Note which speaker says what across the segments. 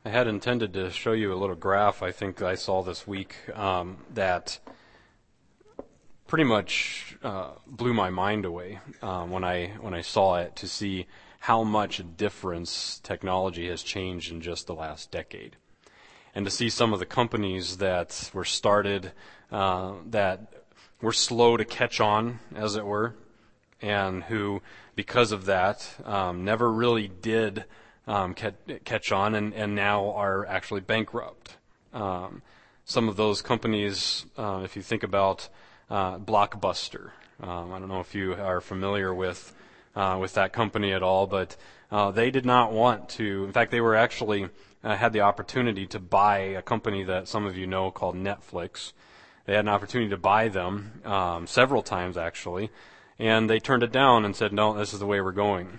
Speaker 1: I had intended to show you a little graph I think I saw this week that pretty much blew my mind away when I saw it, to see how much difference technology has changed in just the last decade. And to see some of the companies that were started that were slow to catch on, as it were, and who, because of that, never really did catch on, and now are actually bankrupt. Some of those companies, if you think about Blockbuster, I don't know if you are familiar with that company at all, but they did not want to. In fact, they were actually had the opportunity to buy a company that some of you know called Netflix. They had an opportunity to buy them several times, actually, and they turned it down and said, no, this is the way we're going.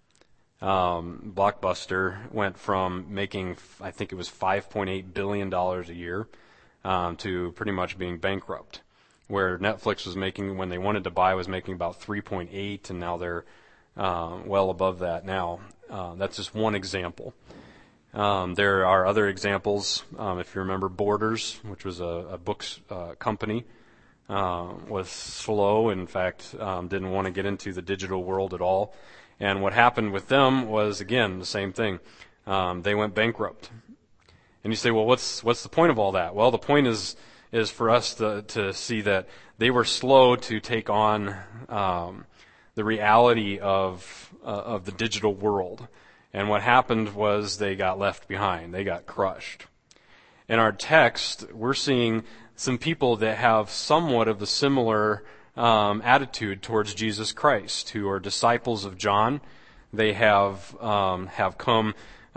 Speaker 1: Blockbuster went from making, I think it was $5.8 billion a year to pretty much being bankrupt, where Netflix was making, when they wanted to buy, was making about 3.8, and now they're well above that now. That's just one example. There are other examples. If you remember Borders, which was a books company, was slow. In fact, didn't want to get into the digital world at all. And what happened with them was, again, the same thing. They went bankrupt. And you say, well, what's the point of all that? Well, the point is for us to see that they were slow to take on the reality of the digital world. And what happened was they got left behind. They got crushed. In our text, we're seeing some people that have somewhat of a similar attitude towards Jesus Christ, who are disciples of John. They have come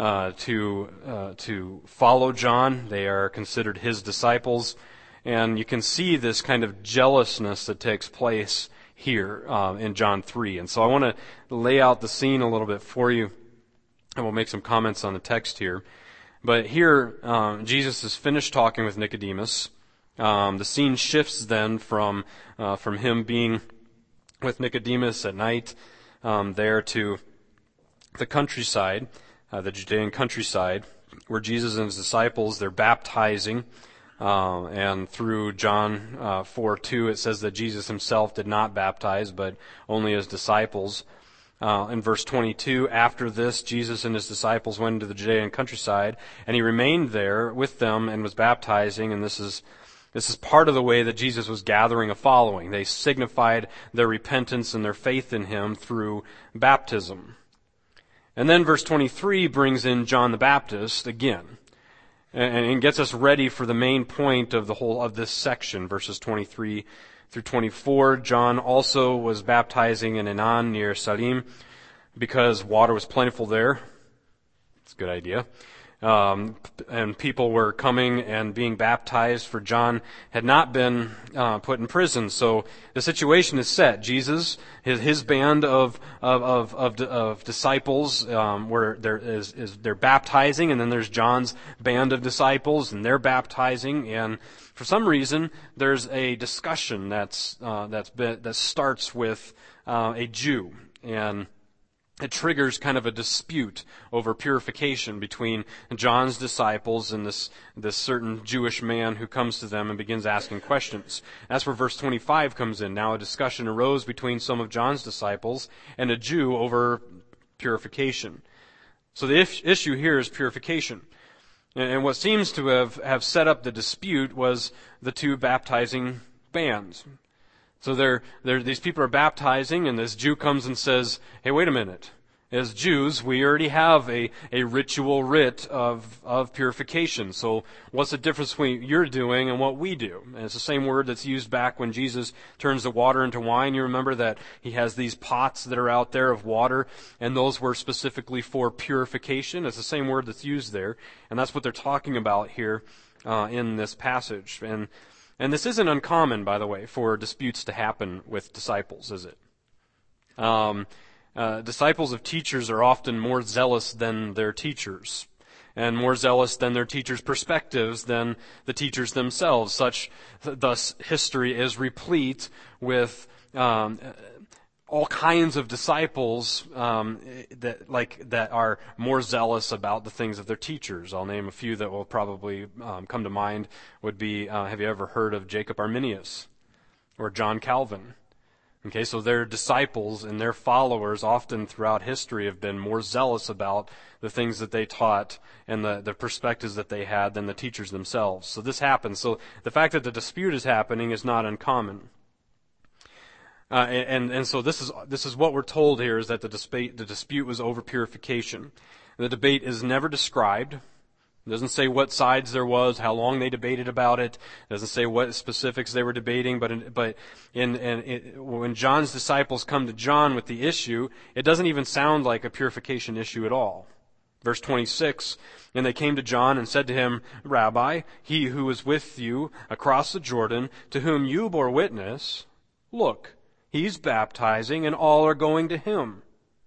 Speaker 1: to follow John. They are considered his disciples, and you can see this kind of jealousness that takes place here in John 3. And so I want to lay out the scene a little bit for you, and we'll make some comments on the text here. But here, Jesus has finished talking with Nicodemus. The scene shifts then from him being with Nicodemus at night there to the countryside, the Judean countryside, where Jesus and his disciples, they're baptizing. And through John 4:2, it says that Jesus himself did not baptize, but only his disciples. In verse 22, after this, Jesus and his disciples went into the Judean countryside, and he remained there with them and was baptizing. And this is part of the way that Jesus was gathering a following. They signified their repentance and their faith in him through baptism. And then verse 23 brings in John the Baptist again, and gets us ready for the main point of the whole of this section, verses 23 through 24. John also was baptizing in Aenon near Salim because water was plentiful there. It's a good idea. And people were coming and being baptized, for John had not been put in prison. So the situation is set. Jesus, his band of disciples, where they're baptizing, and then there's John's band of disciples, and they're baptizing. And for some reason, there's a discussion that starts with a Jew, and it triggers kind of a dispute over purification between John's disciples and this certain Jewish man who comes to them and begins asking questions. That's where verse 25 comes in. Now a discussion arose between some of John's disciples and a Jew over purification. So the issue here is purification. And what seems to have set up the dispute was the two baptizing bands. So these people are baptizing, and this Jew comes and says, hey, wait a minute. As Jews, we already have a ritual rite of purification. So what's the difference between you're doing and what we do? And it's the same word that's used back when Jesus turns the water into wine. You remember that he has these pots that are out there of water, and those were specifically for purification. It's the same word that's used there. And that's what they're talking about here in this passage. And this isn't uncommon, by the way, for disputes to happen with disciples, is it? Disciples of teachers are often more zealous than their teachers, and more zealous than their teachers' perspectives than the teachers themselves. Thus, history is replete with all kinds of disciples that are more zealous about the things of their teachers. I'll name a few that will probably come to mind. Would be, have you ever heard of Jacob Arminius or John Calvin? Okay, so their disciples and their followers often throughout history have been more zealous about the things that they taught and the perspectives that they had than the teachers themselves. So this happens. So the fact that the dispute is happening is not uncommon. And so this is what we're told here, is that the dispute was over purification. The debate is never described. It doesn't say what sides there was, how long they debated about it. It doesn't say what specifics they were debating. But when John's disciples come to John with the issue, it doesn't even sound like a purification issue at all. Verse 26, and they came to John and said to him, Rabbi, he who was with you across the Jordan, to whom you bore witness, look, he's baptizing, and all are going to him.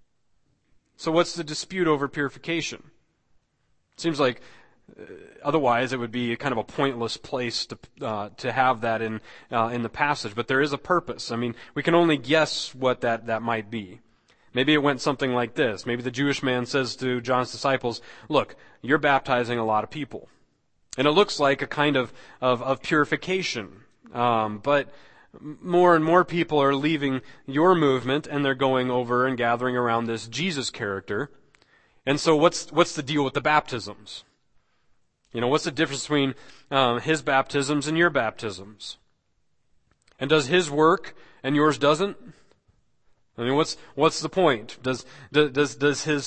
Speaker 1: So what's the dispute over purification? It seems like otherwise it would be kind of a pointless place to have that in the passage. But there is a purpose. I mean, we can only guess what that might be. Maybe it went something like this. Maybe the Jewish man says to John's disciples, look, you're baptizing a lot of people. And it looks like a kind of purification. But more and more people are leaving your movement, and they're going over and gathering around this Jesus character. And so what's the deal with the baptisms? You know, what's the difference between his baptisms and your baptisms? And does his work and yours doesn't? I mean, what's the point? Does this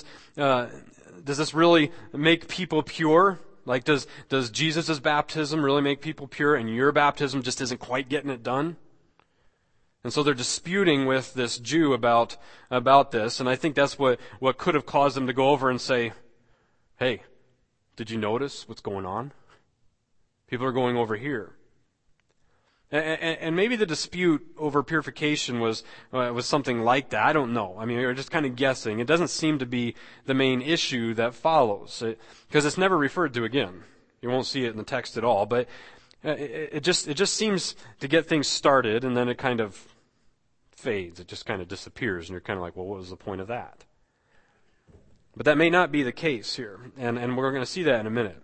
Speaker 1: really make people pure? Like, does Jesus' baptism really make people pure, and your baptism just isn't quite getting it done? And so they're disputing with this Jew about this, and I think that's what could have caused them to go over and say, hey, did you notice what's going on? People are going over here. And maybe the dispute over purification was something like that. I don't know. I mean, we're just kind of guessing. It doesn't seem to be the main issue that follows, because it's never referred to again. You won't see it in the text at all. But it just seems to get things started, and then it kind of fades. It just kind of disappears, and you're kind of like, well, what was the point of that? But that may not be the case here, and we're going to see that in a minute.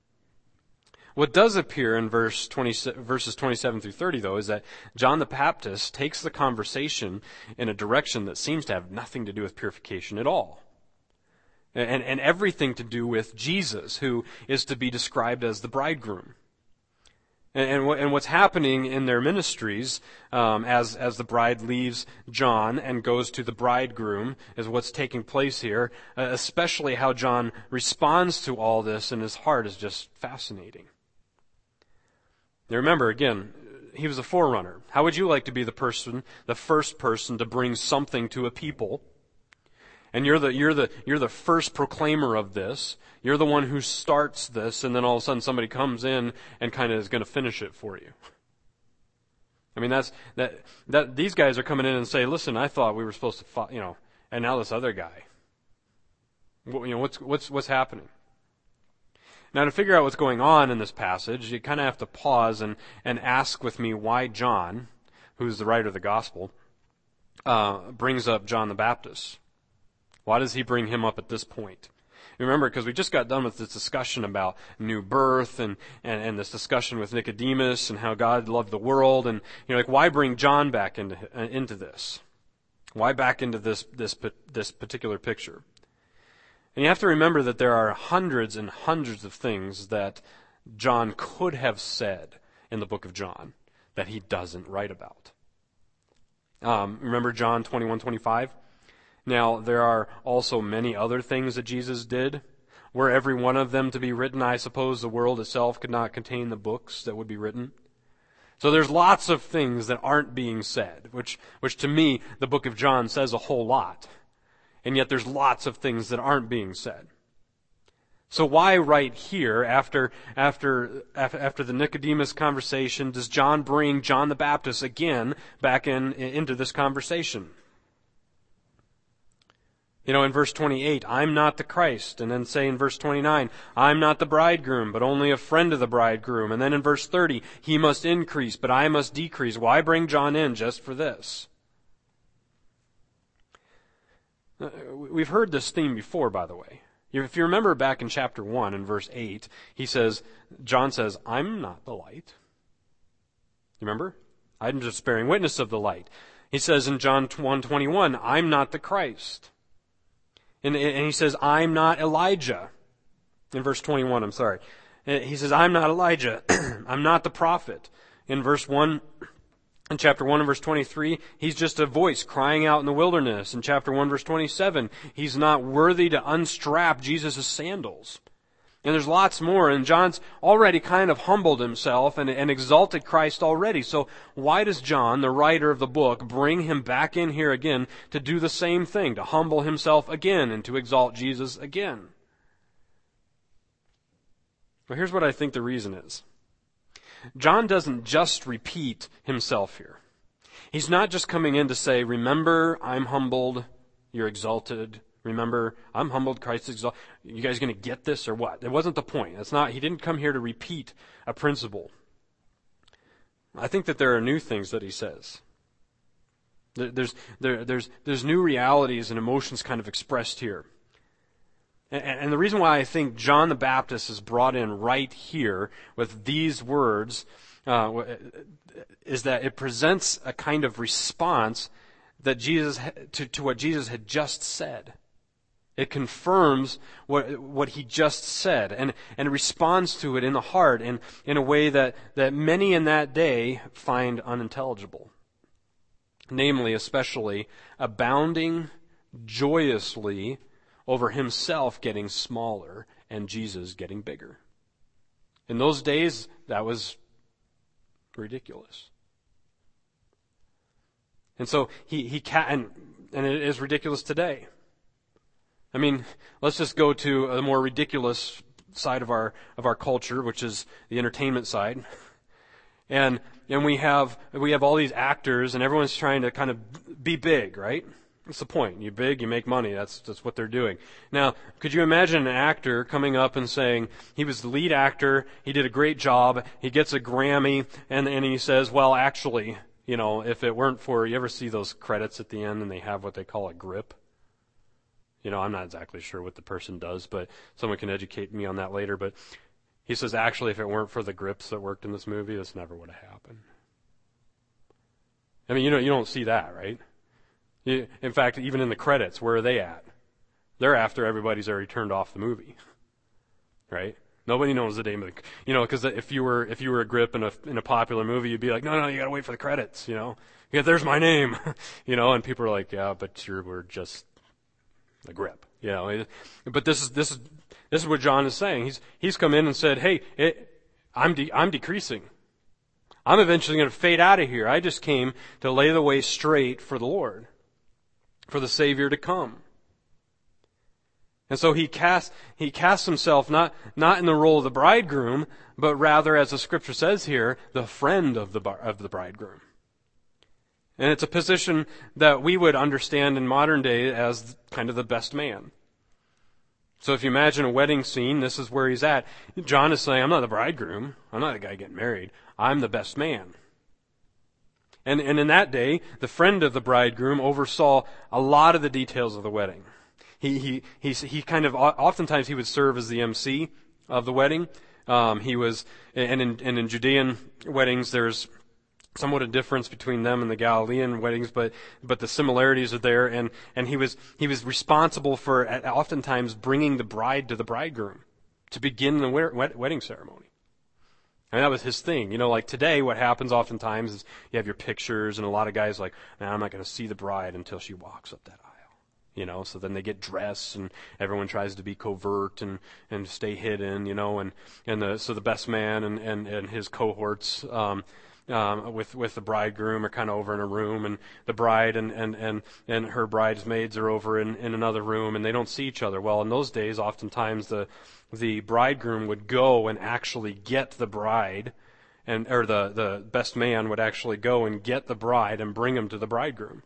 Speaker 1: What does appear in verses 27 through 30, though, is that John the Baptist takes the conversation in a direction that seems to have nothing to do with purification at all. And everything to do with Jesus, who is to be described as the bridegroom. And what's happening in their ministries as the bride leaves John and goes to the bridegroom is what's taking place here, especially how John responds to all this in his heart is just fascinating. Now remember, again, he was a forerunner. How would you like to be the first person to bring something to a people? And you're the first proclaimer of this. You're the one who starts this, and then all of a sudden somebody comes in and kind of is going to finish it for you. I mean, that these guys are coming in and say, "Listen, I thought we were supposed to, and now this other guy. What's happening?" Now, to figure out what's going on in this passage, you kind of have to pause and ask with me why John, who's the writer of the gospel, brings up John the Baptist. Why does he bring him up at this point? Remember, because we just got done with this discussion about new birth and this discussion with Nicodemus and how God loved the world, and why bring John back into this? Why back into this particular picture? And you have to remember that there are hundreds and hundreds of things that John could have said in the book of John that he doesn't write about. Remember John 21:25? Now, there are also many other things that Jesus did. Were every one of them to be written, I suppose the world itself could not contain the books that would be written. So there's lots of things that aren't being said, which to me, the book of John says a whole lot. And yet there's lots of things that aren't being said. So why right here, after the Nicodemus conversation, does John bring John the Baptist again back into this conversation? In verse 28, I'm not the Christ. And then say in verse 29, I'm not the bridegroom, but only a friend of the bridegroom. And then in verse 30, he must increase, but I must decrease. Why bring John in just for this? We've heard this theme before, by the way. If you remember back in chapter 1 in verse 8, John says, I'm not the light. You remember? I'm just bearing witness of the light. He says in John 1:21, I'm not the Christ. And he says, I'm not Elijah. In verse 21, I'm sorry. He says, I'm not Elijah. I'm not the prophet. In chapter 1 and verse 23, he's just a voice crying out in the wilderness. In chapter 1 verse 27, he's not worthy to unstrap Jesus' sandals. And there's lots more, and John's already kind of humbled himself and exalted Christ already. So why does John, the writer of the book, bring him back in here again to do the same thing, to humble himself again and to exalt Jesus again? Well, here's what I think the reason is. John doesn't just repeat himself here. He's not just coming in to say, remember, I'm humbled, you're exalted. Remember, I'm humbled, Christ is exalted. You guys going to get this or what? It wasn't the point. He didn't come here to repeat a principle. I think that there are new things that he says. There's new realities and emotions kind of expressed here. And the reason why I think John the Baptist is brought in right here with these words is that it presents a kind of response that to what Jesus had just said. It confirms what he just said and responds to it in the heart and in a way that many in that day find unintelligible. Namely, especially, abounding joyously over himself getting smaller and Jesus getting bigger. In those days, that was ridiculous. And so and it is ridiculous today. I mean, let's just go to a more ridiculous side of our culture, which is the entertainment side. And we have all these actors, and everyone's trying to kind of be big, right? What's the point? You're big, you make money. That's what they're doing. Now, could you imagine an actor coming up and saying, he was the lead actor, he did a great job, he gets a Grammy, and he says, well, actually, if it weren't for, you ever see those credits at the end and they have what they call a grip? I'm not exactly sure what the person does, but someone can educate me on that later. But he says, actually, if it weren't for the grips that worked in this movie, this never would have happened. I mean, you don't see that, right? In fact, even in the credits, where are they at? They're after everybody's already turned off the movie, right? Nobody knows the name of because if you were a grip in a popular movie, you'd be like, no, you got to wait for the credits, Yeah, there's my name, and people are like, yeah, but we're just a grip, But this is what John is saying. He's come in and said, hey, I'm decreasing. I'm eventually going to fade out of here. I just came to lay the way straight for the Lord, for the Savior to come. And so he casts himself not in the role of the bridegroom, but rather, as the scripture says here, the friend of the bridegroom. And it's a position that we would understand in modern day as kind of the best man. So if you imagine a wedding scene, this is where he's at. John is saying, I'm not the bridegroom. I'm not the guy getting married. I'm the best man. And in that day, the friend of the bridegroom oversaw a lot of the details of the wedding. He kind of, oftentimes he would serve as the MC of the wedding. In Judean weddings, there's somewhat a difference between them and the Galilean weddings, but the similarities are there. And he was responsible for oftentimes bringing the bride to the bridegroom to begin the wedding ceremony. And that was his thing. Like today, what happens oftentimes is you have your pictures, and a lot of guys like, I'm not going to see the bride until she walks up that aisle. So then they get dressed, and everyone tries to be covert and stay hidden, so the best man and his cohorts, with the bridegroom are kind of over in a room, and the bride and her bridesmaids are over in another room, and they don't see each other. Well, in those days, oftentimes the bridegroom would go and actually get the bride, or the best man would actually go and get the bride and bring her to the bridegroom.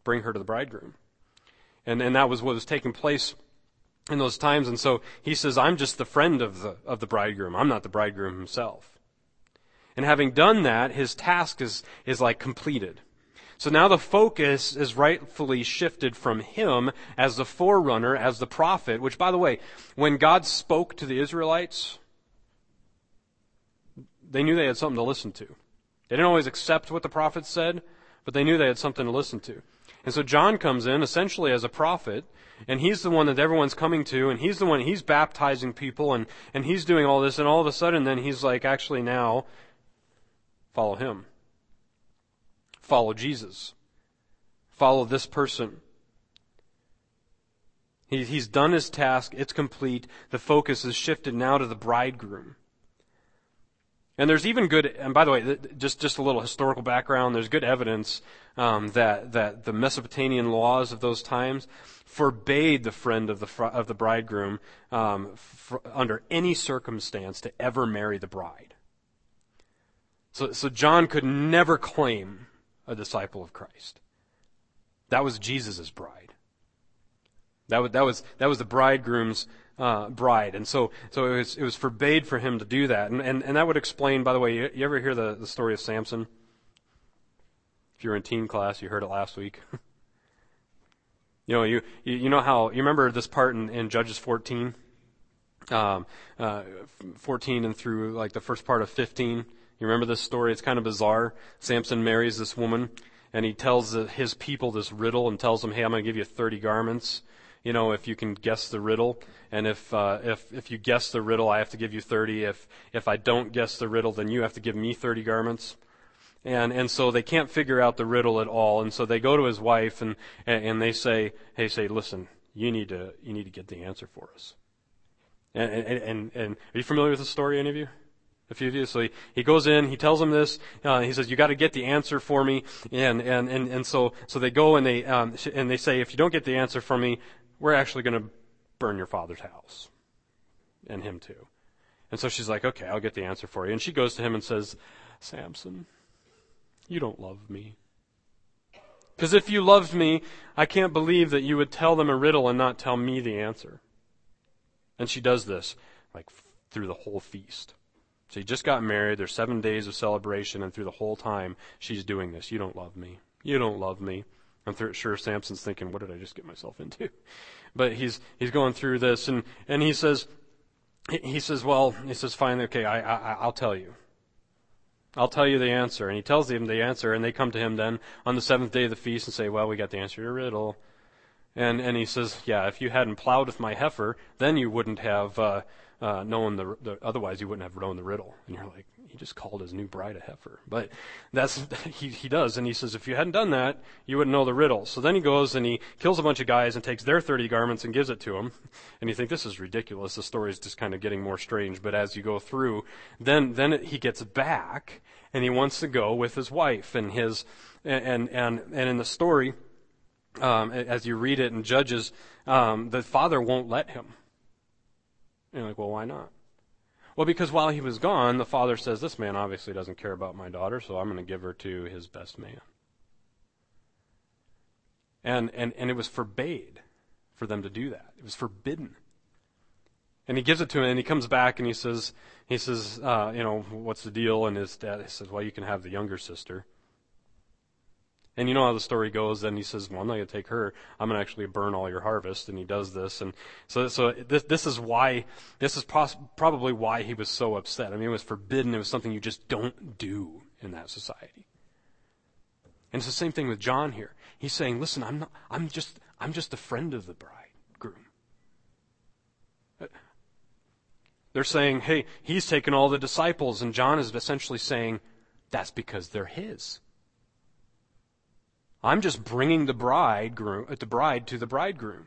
Speaker 1: And that was what was taking place in those times. And so he says, I'm just the friend of the bridegroom. I'm not the bridegroom himself. And having done that, his task is like completed. So now the focus is rightfully shifted from him as the forerunner, as the prophet, which, by the way, when God spoke to the Israelites, they knew they had something to listen to. They didn't always accept what the prophet said, but they knew they had something to listen to. And so John comes in essentially as a prophet, and he's the one that everyone's coming to, and he's the one, he's baptizing people, and he's doing all this, and all of a sudden then he's like, actually now, follow him. Follow Jesus. Follow this person. He's done his task. It's complete. The focus is shifted now to the bridegroom. And there's even good, and by the way, just a little historical background, there's good evidence that the Mesopotamian laws of those times forbade the friend of the bridegroom under any circumstance to ever marry the bride. So John could never claim a disciple of Christ. That was Jesus' bride. That was the bridegroom's bride, and so it was forbade for him to do that, and that would explain. By the way, you ever hear the story of Samson? If you were in teen class, you heard it last week. You know how you remember this part in Judges 14, 14 and through like the first part of 15. You remember this story? It's kind of bizarre. Samson marries this woman, and he tells his people this riddle and tells them, "Hey, I'm going to give you 30 garments. If you can guess the riddle, and if you guess the riddle, I have to give you 30. If I don't guess the riddle, then you have to give me 30 garments." And so they can't figure out the riddle at all, and so they go to his wife and they say, "Hey, listen, you need to get the answer for us." And are you familiar with the story, any of you? A few of you. So he goes in, he tells them this, he says, "You got to get the answer for me," and so they go and they say, "If you don't get the answer for me, we're actually going to burn your father's house." And him too. And so she's like, "Okay, I'll get the answer for you." And she goes to him and says, "Samson, you don't love me. Because if you loved me, I can't believe that you would tell them a riddle and not tell me the answer." And she does this, like, through the whole feast. So he just got married, there's 7 days of celebration, and through the whole time, she's doing this. "You don't love me. You don't love me." I'm sure Samson's thinking, what did I just get myself into? But he's going through this, and he says, "Fine, okay, I'll tell you. I'll tell you the answer." And he tells them the answer, and they come to him then on the 7th day of the feast and say, "Well, we got the answer to your riddle." And he says, "Yeah, if you hadn't plowed with my heifer, then you wouldn't have known otherwise you wouldn't have known the riddle." And you're like, he just called his new bride a heifer. But he does, and he says, "If you hadn't done that, you wouldn't know the riddle." So then he goes and he kills a bunch of guys and takes their 30 garments and gives it to them. And you think, this is ridiculous. The story is just kind of getting more strange. But as you go through, then he gets back and he wants to go with his wife and in the story, as you read it in Judges, the father won't let him. And you're like, well, why not? Well, because while he was gone, the father says, "This man obviously doesn't care about my daughter, so I'm going to give her to his best man." And it was forbade for them to do that. It was forbidden. And he gives it to him, and he comes back and he says, "What's the deal?" And his dad says, "Well, you can have the younger sister." And you know how the story goes. Then he says, "Well, I'm not going to take her. I'm going to actually burn all your harvest." And he does this. And so this is why, this is probably why he was so upset. I mean, it was forbidden. It was something you just don't do in that society. And it's the same thing with John here. He's saying, "Listen, I'm just a friend of the bridegroom." They're saying, "Hey, he's taken all the disciples," and John is essentially saying, that's because they're his. I'm just bringing the bride to the bridegroom.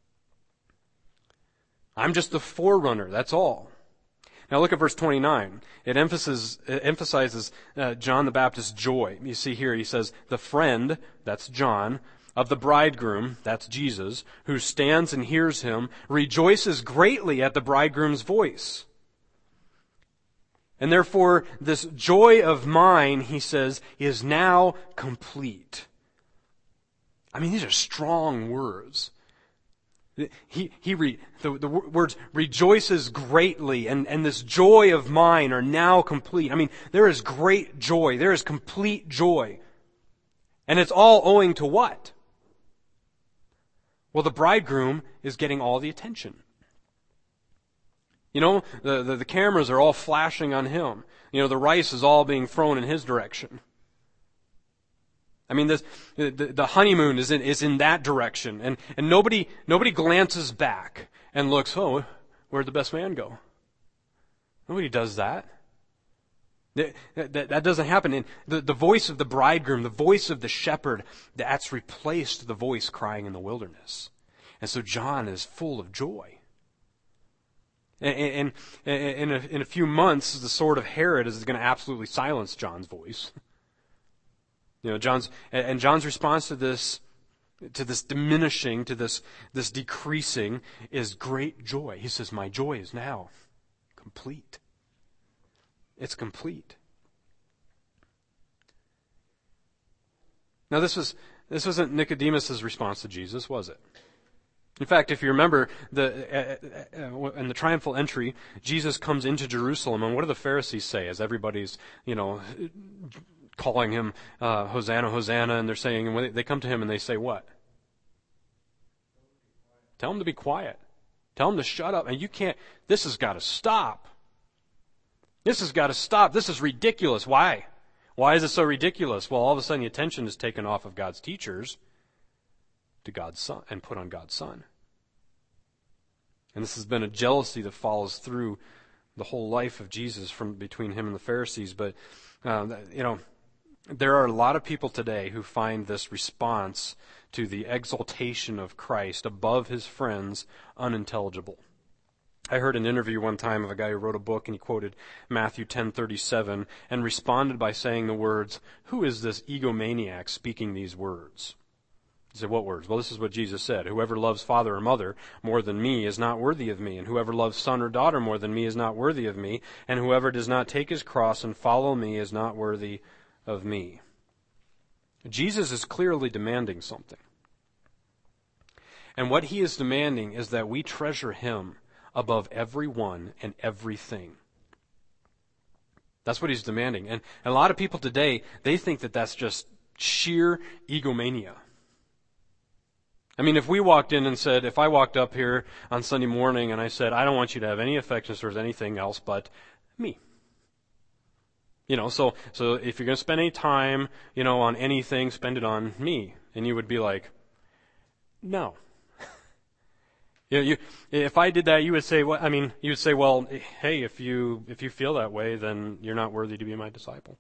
Speaker 1: I'm just the forerunner, that's all. Now look at verse 29. It emphasizes John the Baptist's joy. You see here, he says, "The friend," that's John, "of the bridegroom," that's Jesus, "who stands and hears him, rejoices greatly at the bridegroom's voice. And therefore, this joy of mine," he says, "is now complete." I mean, these are strong words. The words "rejoices greatly" and "this joy of mine" are now complete. I mean, there is great joy. There is complete joy. And it's all owing to what? Well, the bridegroom is getting all the attention. You know, the cameras are all flashing on him. You know, the rice is all being thrown in his direction. I mean, the honeymoon is in that direction. And nobody glances back and looks, oh, where'd the best man go? Nobody does that. That doesn't happen. And the voice of the bridegroom, the voice of the shepherd, that's replaced the voice crying in the wilderness. And so John is full of joy. And in a few months, the sword of Herod is going to absolutely silence John's voice. You know, John's response to this diminishing, to this decreasing, is great joy. He says, "My joy is now complete." It's complete. Now, this wasn't Nicodemus' response to Jesus, was it? In fact, if you remember, in the triumphal entry, Jesus comes into Jerusalem, and what do the Pharisees say as everybody's, calling him Hosanna, Hosanna, and they're saying, and when they come to him and they say what? Tell him to be quiet. Tell him to shut up. And this has got to stop. This has got to stop. This is ridiculous. Why? Why is it so ridiculous? Well, all of a sudden the attention is taken off of God's teachers to God's Son and put on God's Son. And this has been a jealousy that follows through the whole life of Jesus from between him and the Pharisees. But, there are a lot of people today who find this response to the exaltation of Christ above his friends unintelligible. I heard an interview one time of a guy who wrote a book, and he quoted Matthew 10:37 and responded by saying the words, "Who is this egomaniac speaking these words?" He said, "What words?" "Well, this is what Jesus said. Whoever loves father or mother more than me is not worthy of me, and whoever loves son or daughter more than me is not worthy of me, and whoever does not take his cross and follow me is not worthy of me." Jesus is clearly demanding something. And what he is demanding is that we treasure him above everyone and everything. That's what he's demanding. And a lot of people today, they think that that's just sheer egomania. I mean, if I walked up here on Sunday morning and I said, "I don't want you to have any affections towards anything else but me." So if you're going to spend any time, on anything, spend it on me. And you would be like, no. If I did that, you would say, well, hey, if you feel that way, then you're not worthy to be my disciple.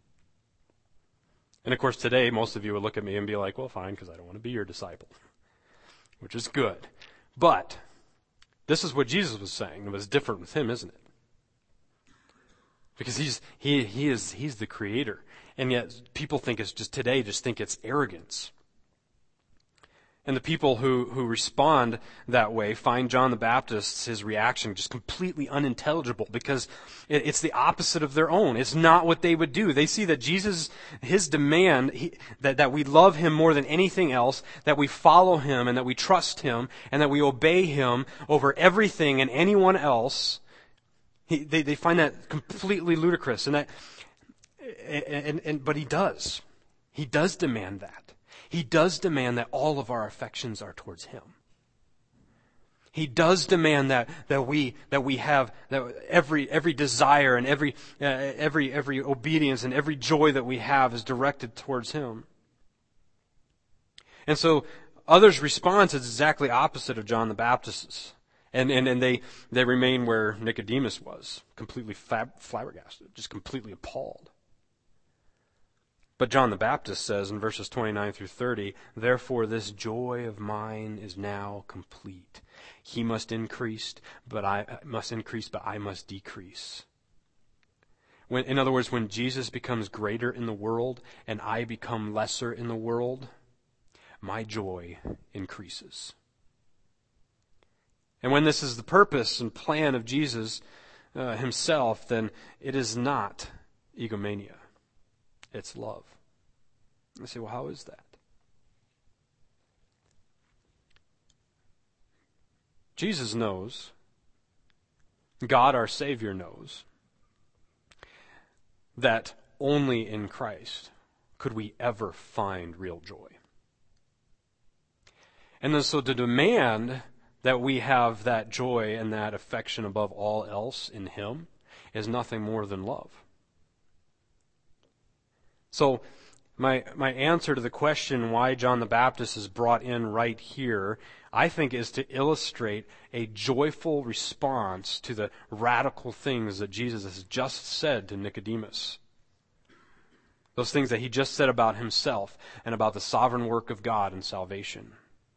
Speaker 1: And of course, today, most of you would look at me and be like, well, fine, because I don't want to be your disciple, which is good. But this is what Jesus was saying. It was different with him, isn't it? Because he's the creator. And yet people think it's arrogance. And the people who respond that way find John the Baptist, his reaction, just completely unintelligible because it's the opposite of their own. It's not what they would do. They see that Jesus, his demand, that we love him more than anything else, that we follow him and that we trust him and that we obey him over everything and anyone else. They find that completely ludicrous, but he does. He does demand that. He does demand that all of our affections are towards him. He does demand that we have that every desire and every obedience and every joy that we have is directed towards him. And so others' response is exactly opposite of John the Baptist's. And they remain where Nicodemus was, completely flabbergasted, just completely appalled. But John the Baptist says in verses 29 through 30, "Therefore this joy of mine is now complete. He must increase, but I must decrease." In other words, when Jesus becomes greater in the world and I become lesser in the world, my joy increases. And when this is the purpose and plan of Jesus himself, then it is not egomania. It's love. I say, well, how is that? Jesus knows, God our Savior knows, that only in Christ could we ever find real joy? And then so to demand that we have that joy and that affection above all else in Him is nothing more than love. So my answer to the question why John the Baptist is brought in right here, I think, is to illustrate a joyful response to the radical things that Jesus has just said to Nicodemus. Those things that he just said about himself and about the sovereign work of God in salvation.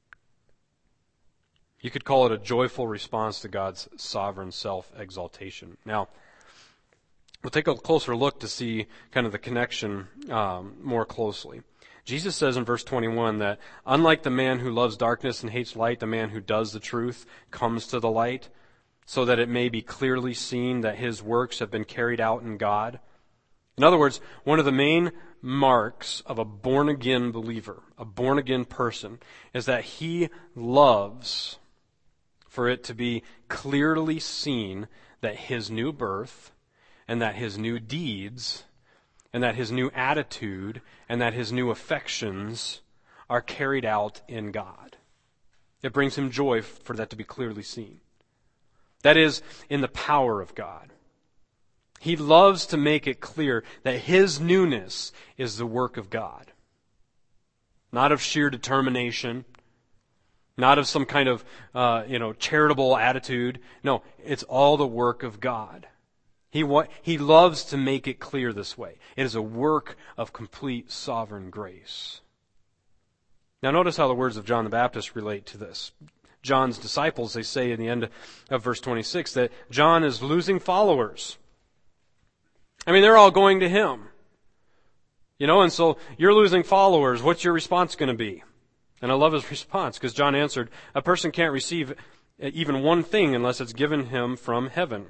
Speaker 1: You could call it a joyful response to God's sovereign self-exaltation. Now, we'll take a closer look to see kind of the connection more closely. Jesus says in verse 21 that unlike the man who loves darkness and hates light, the man who does the truth comes to the light, so that it may be clearly seen that his works have been carried out in God. In other words, one of the main marks of a born-again believer, a born-again person, is that he loves for it to be clearly seen that his new birth and that his new deeds and that his new attitude and that his new affections are carried out in God. It brings him joy for that to be clearly seen. That is, in the power of God. He loves to make it clear that his newness is the work of God. Not of sheer determination, not of some kind of charitable attitude. No, it's all the work of God. He loves to make it clear this way. It is a work of complete sovereign grace. Now notice how the words of John the Baptist relate to this. John's disciples, they say in the end of verse 26 that John is losing followers. I mean, they're all going to him. And so you're losing followers. What's your response going to be? And I love his response, because John answered, a person can't receive even one thing unless it's given him from heaven.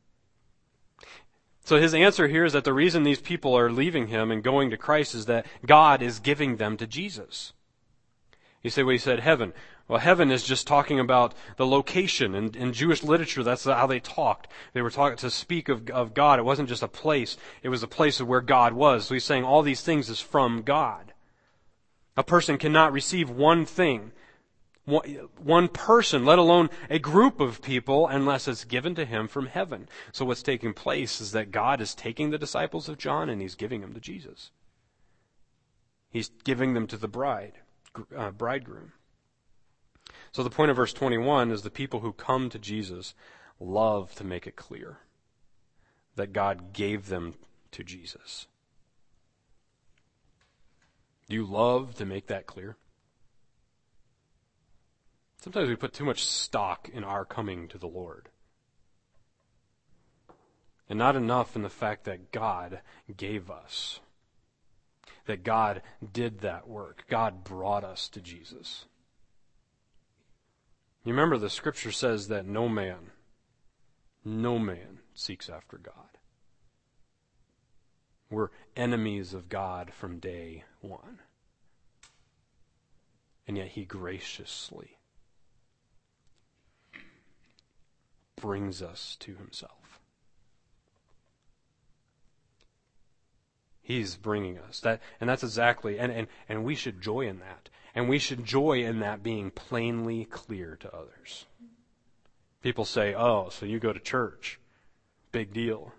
Speaker 1: So his answer here is that the reason these people are leaving him and going to Christ is that God is giving them to Jesus. You say, well, he said heaven. Well, heaven is just talking about the location. In Jewish literature, that's how they talked. They were talking to speak of God. It wasn't just a place. It was a place of where God was. So he's saying all these things is from God. A person cannot receive one thing, one person, let alone a group of people, unless it's given to him from heaven. So what's taking place is that God is taking the disciples of John and he's giving them to Jesus. He's giving them to the bridegroom. So the point of verse 21 is the people who come to Jesus love to make it clear that God gave them to Jesus. Do you love to make that clear? Sometimes we put too much stock in our coming to the Lord. And not enough in the fact that God gave us. That God did that work. God brought us to Jesus. You remember the scripture says that no man seeks after God. We're enemies of God from day one. And yet he graciously brings us to himself. He's bringing us. That's exactly, and we should joy in that. And we should joy in that being plainly clear to others. People say, oh, so you go to church. Big deal.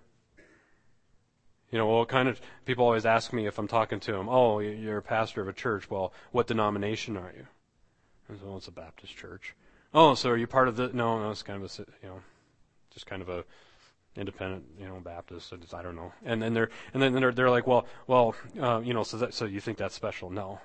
Speaker 1: People always ask me if I'm talking to them, oh, you're a pastor of a church. Well, what denomination are you? I said, well, it's a Baptist church. Oh, so are you part of the, no, it's kind of just kind of a independent, Baptist. I don't know. And then they're like, so you think that's special? No.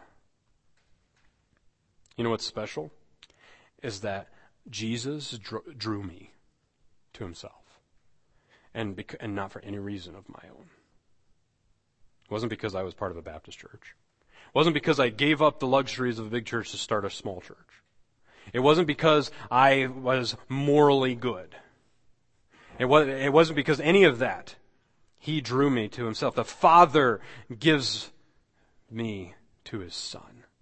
Speaker 1: You know what's special? Is that Jesus drew me to himself. And not for any reason of my own. It wasn't because I was part of a Baptist church. It wasn't because I gave up the luxuries of a big church to start a small church. It wasn't because I was morally good. It wasn't because any of that. He drew me to himself. The Father gives me to his Son.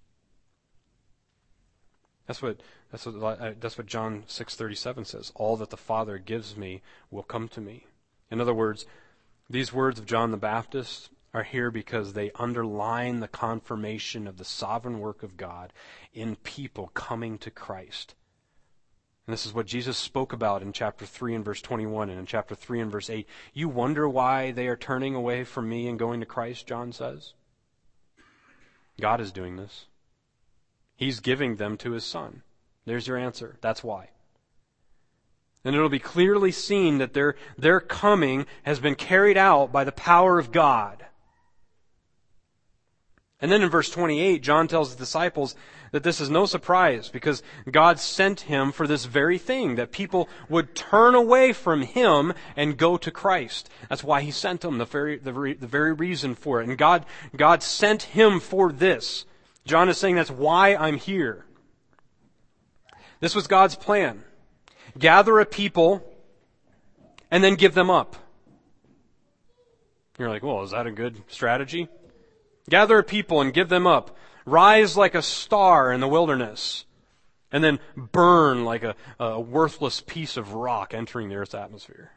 Speaker 1: That's what John 6:37 says. All that the Father gives me will come to me. In other words, these words of John the Baptist are here because they underline the confirmation of the sovereign work of God in people coming to Christ. And this is what Jesus spoke about in chapter 3 and verse 21 and in chapter 3 and verse 8. You wonder why they are turning away from me and going to Christ, John says. God is doing this. He's giving them to his Son. There's your answer. That's why. And it'll be clearly seen that their coming has been carried out by the power of God. And then in verse 28, John tells the disciples that this is no surprise because God sent him for this very thing, that people would turn away from him and go to Christ. That's why he sent them, the very reason for it. And God sent him for this. John is saying that's why I'm here. This was God's plan. Gather a people and then give them up. You're like, well, is that a good strategy? Gather a people and give them up. Rise like a star in the wilderness. And then burn like a worthless piece of rock entering the earth's atmosphere.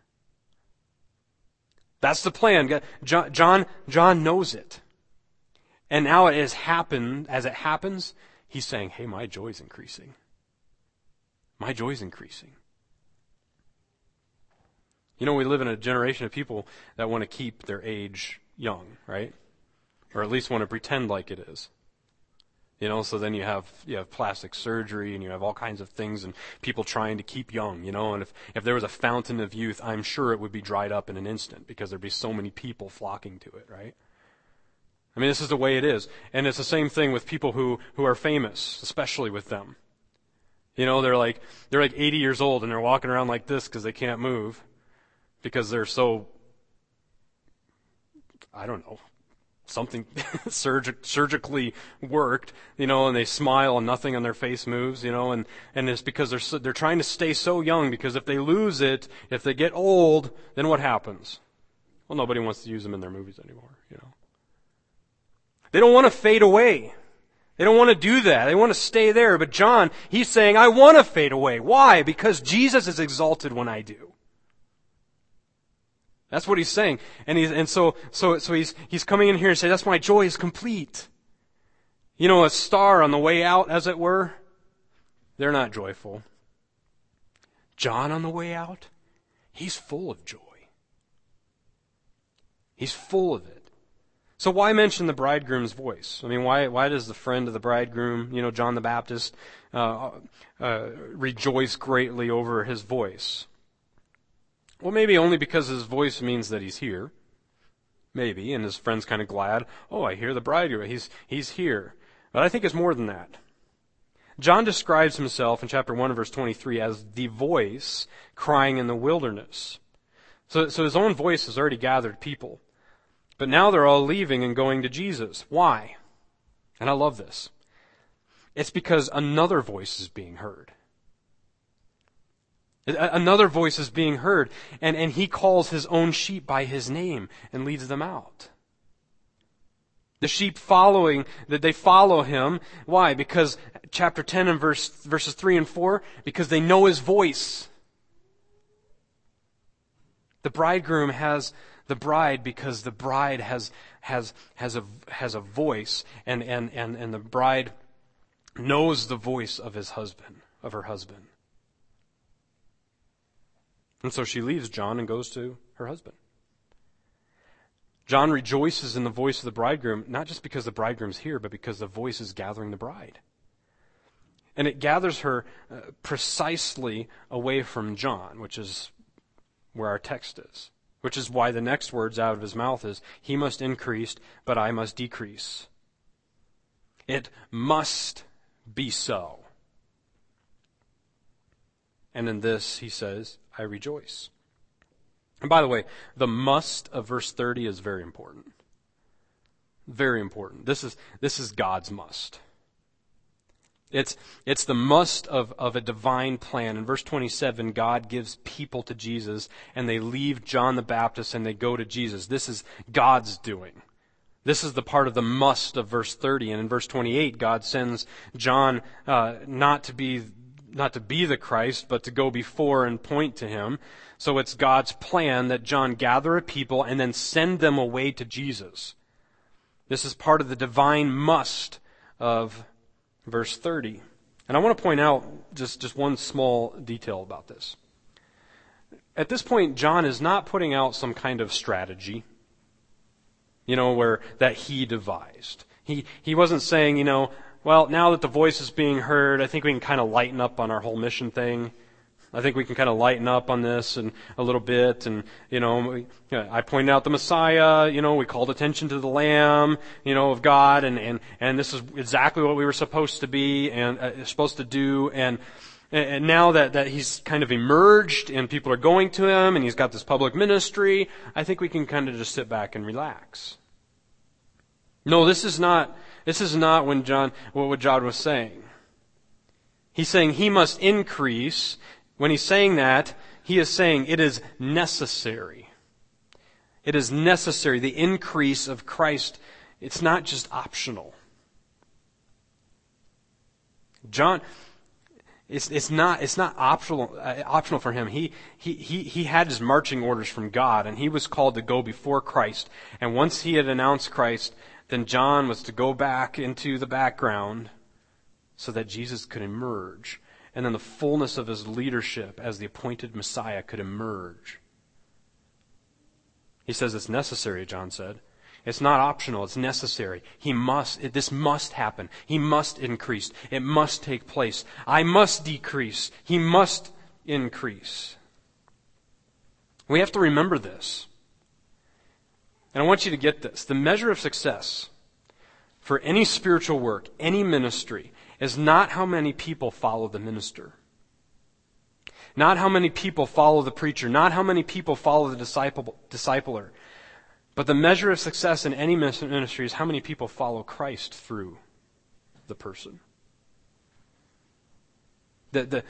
Speaker 1: That's the plan. John knows it. And now as it happens, he's saying, hey, my joy's increasing. My joy's increasing. You know, we live in a generation of people that want to keep their age young, right? Or at least want to pretend like it is. You know, so then you have plastic surgery and you have all kinds of things and people trying to keep young, you know, and if there was a fountain of youth, I'm sure it would be dried up in an instant because there'd be so many people flocking to it, right? I mean, this is the way it is. And it's the same thing with people who are famous, especially with them. You know, they're like 80 years old and they're walking around like this because they can't move because they're so, I don't know, something surgically worked, you know, and they smile and nothing on their face moves, you know, and it's because they're trying to stay so young because if they lose it, if they get old, then what happens? Well, nobody wants to use them in their movies anymore, you know. They don't want to fade away. They don't want to do that. They want to stay there. But John, he's saying, I want to fade away. Why? Because Jesus is exalted when I do. That's what he's saying. And so he's coming in here and saying, that's my joy is complete. You know, a star on the way out, as it were, they're not joyful. John on the way out, he's full of joy. He's full of it. So why mention the bridegroom's voice? I mean, why does the friend of the bridegroom, you know, John the Baptist, rejoice greatly over his voice? Well, maybe only because his voice means that he's here. Maybe, and his friend's kind of glad. Oh, I hear the bridegroom. He's here. But I think it's more than that. John describes himself in chapter 1 verse 23 as the voice crying in the wilderness. So his own voice has already gathered people. But now they're all leaving and going to Jesus. Why? And I love this. It's because another voice is being heard. Another voice is being heard. And he calls his own sheep by his name and leads them out. The sheep they follow him. Why? Because chapter 10 and verses 3 and 4, because they know his voice. The bridegroom has the bride because the bride has a voice, and the bride knows the voice of her husband. And so she leaves John and goes to her husband. John rejoices in the voice of the bridegroom, not just because the bridegroom's here, but because the voice is gathering the bride. And it gathers her precisely away from John, which is where our text is. Which is why the next words out of his mouth is, he must increase, but I must decrease. It must be so. And in this, he says, I rejoice. And by the way, the must of verse 30 is very important. Very important. This is God's must. It's the must of a divine plan. In verse 27, God gives people to Jesus, and they leave John the Baptist and they go to Jesus. This is God's doing. This is the part of the must of verse 30. And in verse 28, God sends John not to be the Christ, but to go before and point to him. So it's God's plan that John gather a people and then send them away to Jesus. This is part of the divine must of verse 30. And I want to point out just one small detail about this. At this point, John is not putting out some kind of strategy, that he devised. He wasn't saying, well, now that the voice is being heard, I think we can kind of lighten up on our whole mission thing. I think we can kind of lighten up on this and a little bit. And, I pointed out the Messiah, we called attention to the Lamb, of God. And this is exactly what we were supposed to be and supposed to do. And now that he's kind of emerged and people are going to him and he's got this public ministry, I think we can kind of just sit back and relax. No, this is not what John was saying. He's saying he must increase. When he's saying that, he is saying it is necessary. It is necessary. The increase of Christ, it's not just optional. John, it's not optional for him. He had his marching orders from God, and he was called to go before Christ. And once he had announced Christ, then John was to go back into the background so that Jesus could emerge. And then the fullness of his leadership as the appointed Messiah could emerge. He says it's necessary, John said. It's not optional, it's necessary. This must happen. He must increase. It must take place. I must decrease. He must increase. We have to remember this. And I want you to get this. The measure of success for any spiritual work, any ministry, is not how many people follow the minister. Not how many people follow the preacher. Not how many people follow the discipler. But the measure of success in any ministry is how many people follow Christ through the person. This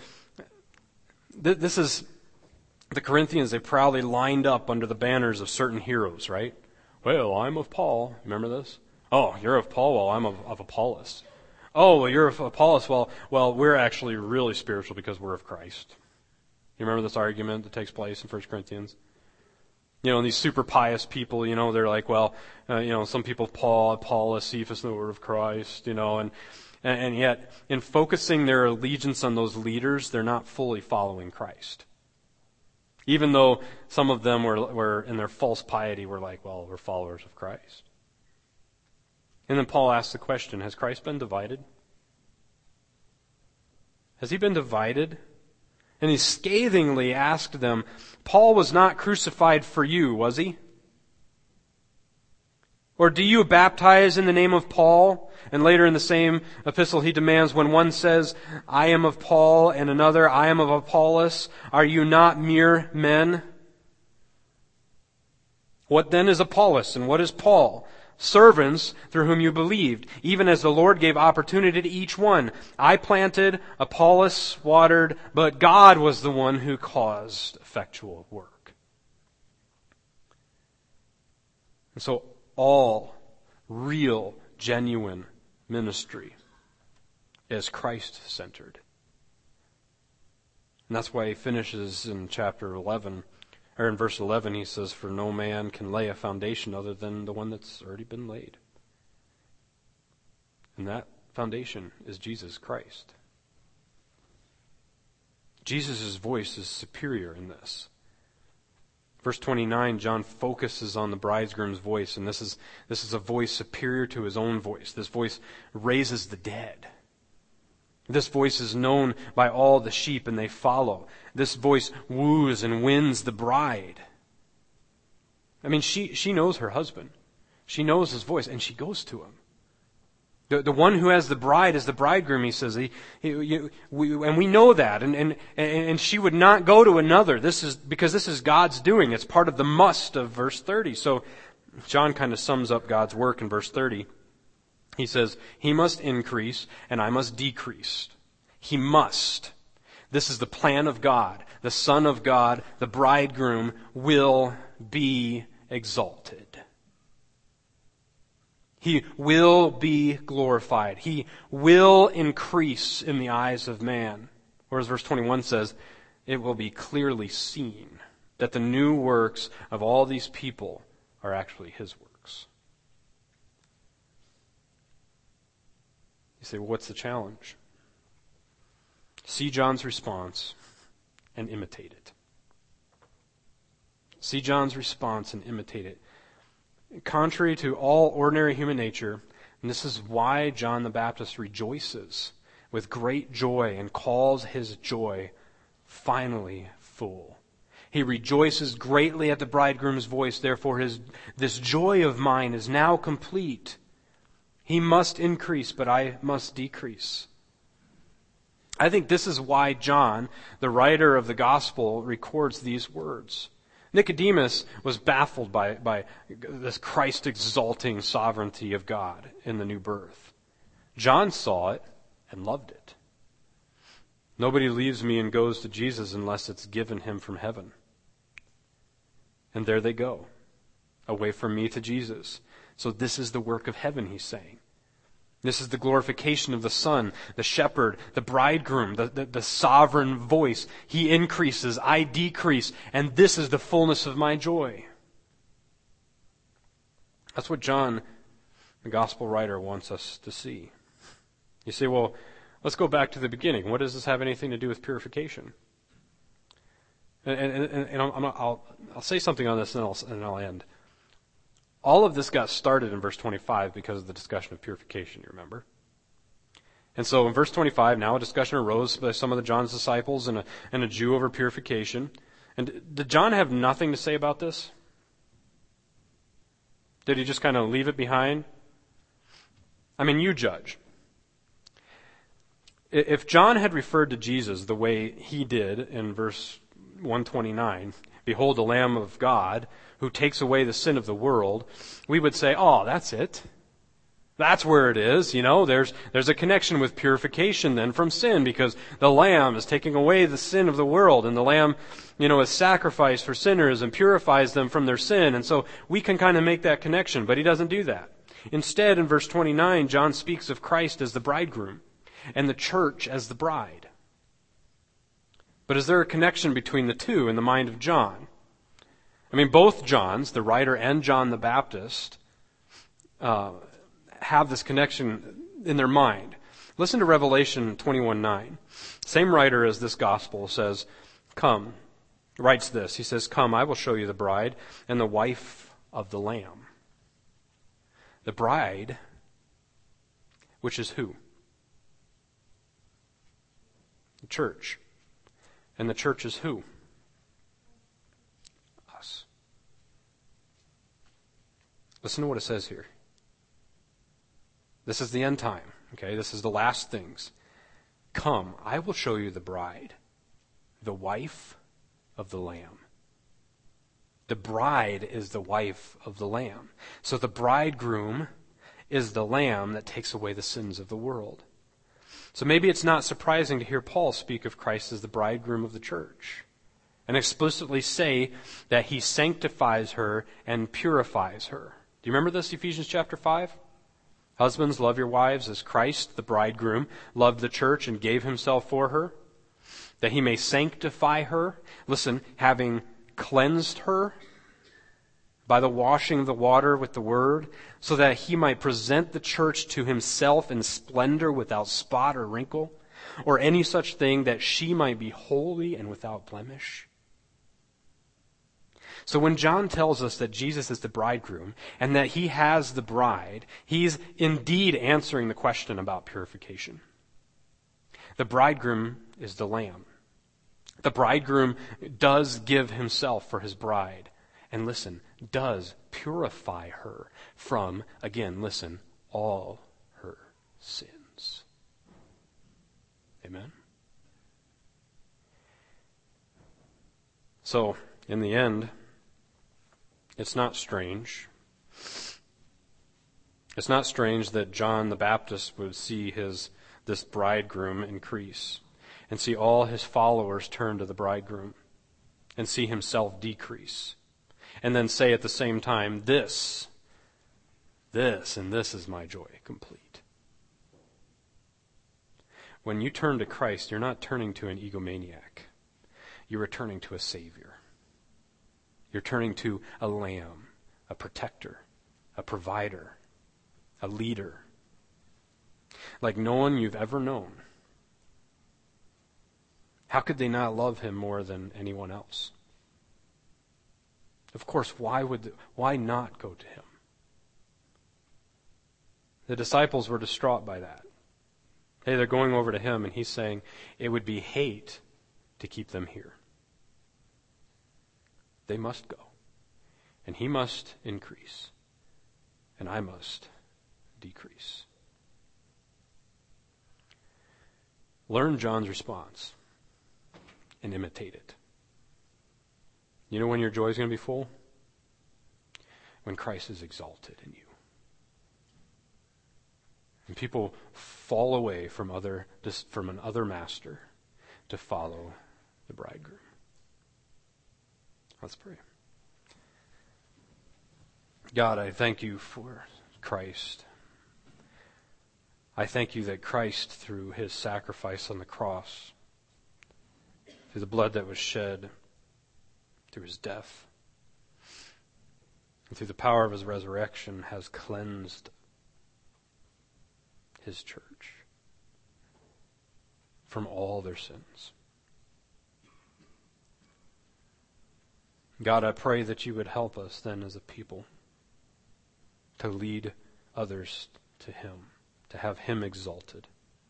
Speaker 1: is the Corinthians. They proudly lined up under the banners of certain heroes, right? Well, I'm of Paul. Remember this? Oh, you're of Paul. Well, I'm of Apollos. Oh, well, you're of Apollos. Well, we're actually really spiritual because we're of Christ. You remember this argument that takes place in 1 Corinthians? And these super pious people, they're like, well, some people, Paul, Apollos, Cephas, the word of Christ, and yet in focusing their allegiance on those leaders, they're not fully following Christ. Even though some of them were in their false piety, were like, well, we're followers of Christ. And then Paul asks the question, has Christ been divided? Has he been divided? And he scathingly asked them, Paul was not crucified for you, was he? Or do you baptize in the name of Paul? And later in the same epistle he demands, when one says, I am of Paul, and another, I am of Apollos, are you not mere men? What then is Apollos, and what is Paul? Servants through whom you believed, even as the Lord gave opportunity to each one. I planted, Apollos watered, but God was the one who caused effectual work. And so all real, genuine ministry is Christ-centered. And that's why he finishes in chapter 11, or in verse 11, he says, for no man can lay a foundation other than the one that's already been laid. And that foundation is Jesus Christ. Jesus' voice is superior in this. Verse 29, John focuses on the bridegroom's voice, and this is a voice superior to his own voice. This voice raises the dead. This voice is known by all the sheep, and they follow. This voice woos and wins the bride. I mean, she knows her husband. She knows his voice, and she goes to him. The one who has the bride is the bridegroom, he says. And we know that. And she would not go to another. Because this is God's doing. It's part of the must of verse 30. So John kind of sums up God's work in verse 30. He says, he must increase and I must decrease. He must. This is the plan of God. The Son of God, the bridegroom, will be exalted. He will be glorified. He will increase in the eyes of man. Or as verse 21 says, it will be clearly seen that the new works of all these people are actually his works. You say, well, what's the challenge? See John's response and imitate it. See John's response and imitate it. Contrary to all ordinary human nature, and this is why John the Baptist rejoices with great joy and calls his joy finally full. He rejoices greatly at the bridegroom's voice, therefore this joy of mine is now complete. He must increase, but I must decrease. I think this is why John, the writer of the gospel, records these words. Nicodemus was baffled by this Christ-exalting sovereignty of God in the new birth. John saw it and loved it. Nobody leaves me and goes to Jesus unless it's given him from heaven. And there they go, away from me to Jesus. So this is the work of heaven, he's saying. This is the glorification of the Son, the shepherd, the bridegroom, the sovereign voice. He increases, I decrease, and this is the fullness of my joy. That's what John, the gospel writer, wants us to see. You say, well, let's go back to the beginning. What does this have anything to do with purification? And I'll say something on this and I'll end. All of this got started in verse 25 because of the discussion of purification, you remember? And so in verse 25, now a discussion arose by some of the John's disciples and a Jew over purification. And did John have nothing to say about this? Did he just kind of leave it behind? I mean, you judge. If John had referred to Jesus the way he did in verse 129, behold the Lamb of God who takes away the sin of the world, we would say, oh, that's it. That's where it is. You know, there's a connection with purification then from sin because the Lamb is taking away the sin of the world and the Lamb, is sacrificed for sinners and purifies them from their sin. And so we can kind of make that connection, but he doesn't do that. Instead, in verse 29, John speaks of Christ as the bridegroom and the church as the bride. But is there a connection between the two in the mind of John? I mean, both Johns, the writer and John the Baptist, have this connection in their mind. Listen to Revelation 21:9. Same writer as this gospel says, come, writes this. He says, come, I will show you the bride and the wife of the Lamb. The bride, which is who? The church. And the church is who? Us. Listen to what it says here. This is the end time. Okay, this is the last things. Come, I will show you the bride, the wife of the Lamb. The bride is the wife of the Lamb. So the bridegroom is the Lamb that takes away the sins of the world. So maybe it's not surprising to hear Paul speak of Christ as the bridegroom of the church and explicitly say that he sanctifies her and purifies her. Do you remember this, Ephesians chapter 5? Husbands, love your wives as Christ, the bridegroom, loved the church and gave himself for her, that he may sanctify her. Listen, having cleansed her by the washing of the water with the word, so that he might present the church to himself in splendor without spot or wrinkle, or any such thing, that she might be holy and without blemish. So when John tells us that Jesus is the bridegroom and that he has the bride, he's indeed answering the question about purification. The bridegroom is the Lamb. The bridegroom does give himself for his bride. And listen, does purify her from, again, listen, all her sins. Amen? So, in the end, it's not strange. It's not strange that John the Baptist would see this bridegroom increase and see all his followers turn to the bridegroom and see himself decrease. And then say at the same time, this is my joy complete. When you turn to Christ, you're not turning to an egomaniac. You're returning to a Savior. You're turning to a Lamb, a protector, a provider, a leader. like no one you've ever known. How could they not love him more than anyone else? Of course, why not go to him? The disciples were distraught by that. Hey, they're going over to him, and he's saying it would be hate to keep them here. They must go. And he must increase. And I must decrease. Learn John's response and imitate it. You know when your joy is going to be full? When Christ is exalted in you. And people fall away from another master to follow the bridegroom. Let's pray. God, I thank you for Christ. I thank you that Christ, through his sacrifice on the cross, through the blood that was shed, through his death, and through the power of his resurrection, has cleansed his church from all their sins. God, I pray that you would help us then as a people to lead others to him, to have him exalted.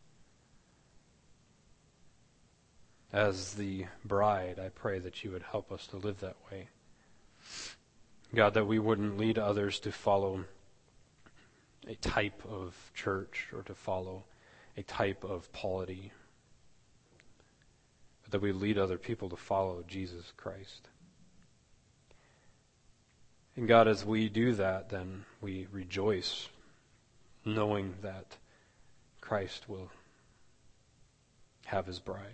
Speaker 1: As the bride, I pray that you would help us to live that way. God, that we wouldn't lead others to follow a type of church or to follow a type of polity, but that we lead other people to follow Jesus Christ. And God, as we do that, then we rejoice knowing that Christ will have his bride.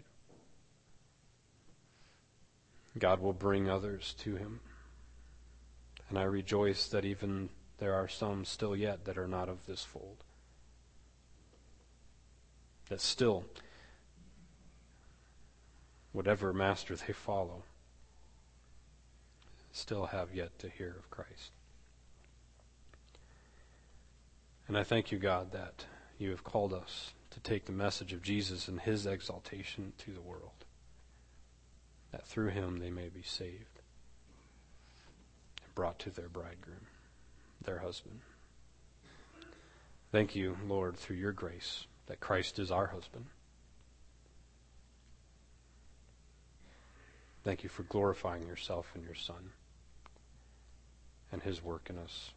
Speaker 1: God will bring others to him. And I rejoice that even there are some still yet that are not of this fold. That still, whatever master they follow, still have yet to hear of Christ. And I thank you, God, that you have called us to take the message of Jesus and his exaltation to the world, that through him they may be saved and brought to their bridegroom, their husband. Thank you, Lord, through your grace, that Christ is our husband. Thank you for glorifying yourself in your Son and his work in us.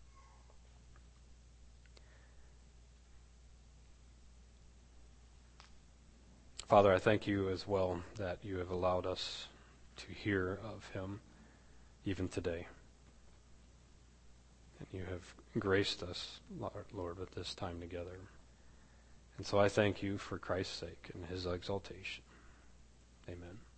Speaker 1: Father, I thank you as well that you have allowed us to hear of him even today. And you have graced us, Lord, with this time together. And so I thank you for Christ's sake and his exaltation. Amen.